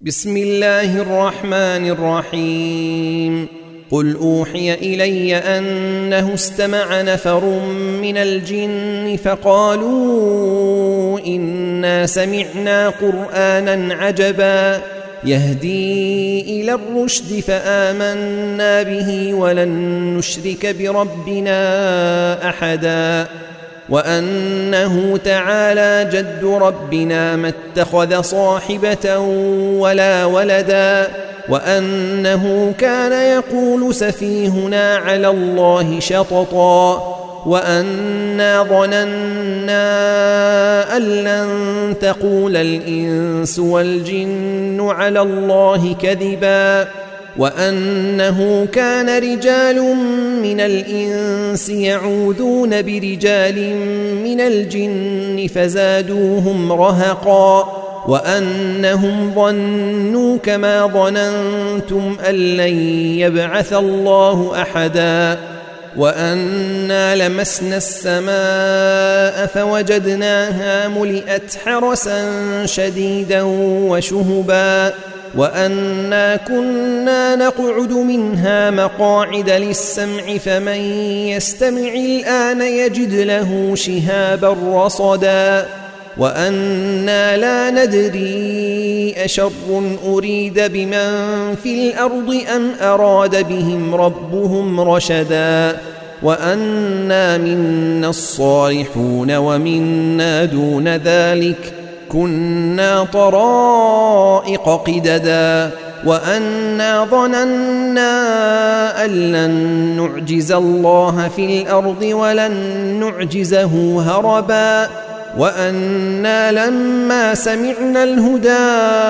بسم الله الرحمن الرحيم. قل أوحي إلي أنه استمع نفر من الجن فقالوا إنا سمعنا قرآنا عجبا يهدي إلى الرشد فآمنا به ولن نشرك بربنا أحدا وأنه تعالى جد ربنا ما اتخذ صاحبة ولا ولدا وأنه كان يقول سفيهنا على الله شططا وأنا ظننا أن لن تقول الإنس والجن على الله كذبا وأنه كان رجال من الإنس يعوذون برجال من الجن فزادوهم رهقا وأنهم ظنوا كما ظننتم أن لن يبعث الله أحدا وأنا لمسنا السماء فوجدناها ملئت حرسا شديدا وشهبا وأنا كنا نقعد منها مقاعد للسمع فمن يستمع الآن يجد له شهابا رصدا وأنا لا ندري أشر أريد بمن في الأرض أم أراد بهم ربهم رشدا وأنا منا الصالحون ومنا دون ذلك كنا طرائق قددا وأنا ظننا أن لن نعجز الله في الأرض ولن نعجزه هربا وأنا لما سمعنا الهدى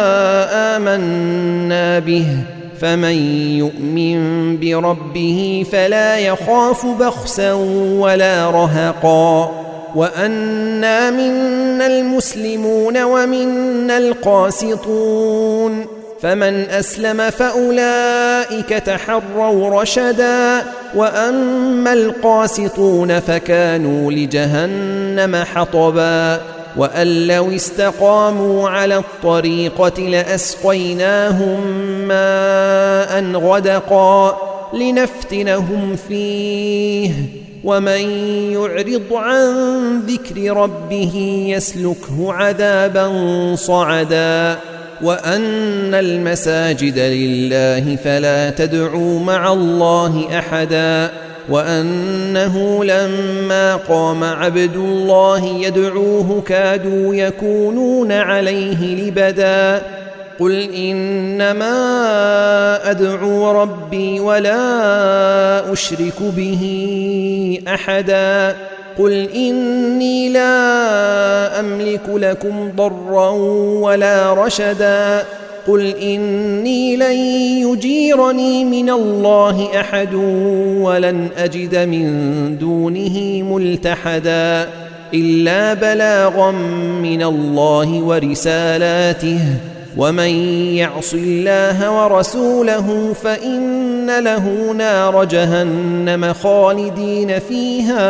آمنا به فمن يؤمن بربه فلا يخاف بخسا ولا رهقا وأنا منا المسلمون ومنا القاسطون فمن أسلم فأولئك تحروا رشدا وأما القاسطون فكانوا لجهنم حطبا وأن لو استقاموا على الطريقة لأسقيناهم ماء غدقا لنفتنهم فيه ومن يعرض عن ذكر ربه يسلكه عذابا صعدا وأن المساجد لله فلا تدعوا مع الله أحدا وأنه لما قام عبد الله يدعوه كادوا يكونون عليه لبدا قل إنما أدعو ربي ولا أشرك به أحدا قل إني لا أملك لكم ضرا ولا رشدا قل إني لن يجيرني من الله أحد ولن أجد من دونه ملتحدا إلا بلاغا من الله ورسالاته ومن يعص الله ورسوله فإن له نار جهنم خالدين فيها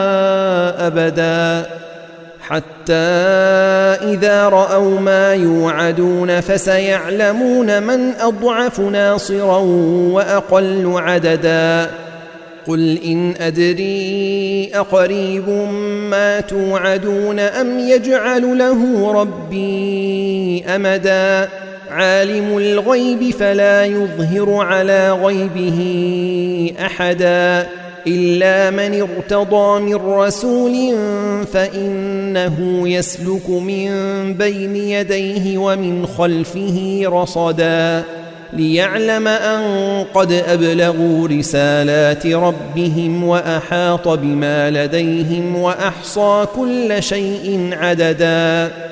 أبدا حتى إذا رأوا ما يوعدون فسيعلمون من أضعف ناصرا وأقل عددا قل إن أدري أقريب ما توعدون أم يجعل له ربي أمدا عالم الغيب فلا يظهر على غيبه أحدا إلا من ارتضى من رسول فإنه يسلك من بين يديه ومن خلفه رصدا ليعلم أن قد أبلغوا رسالات ربهم وأحاط بما لديهم وأحصى كل شيء عددا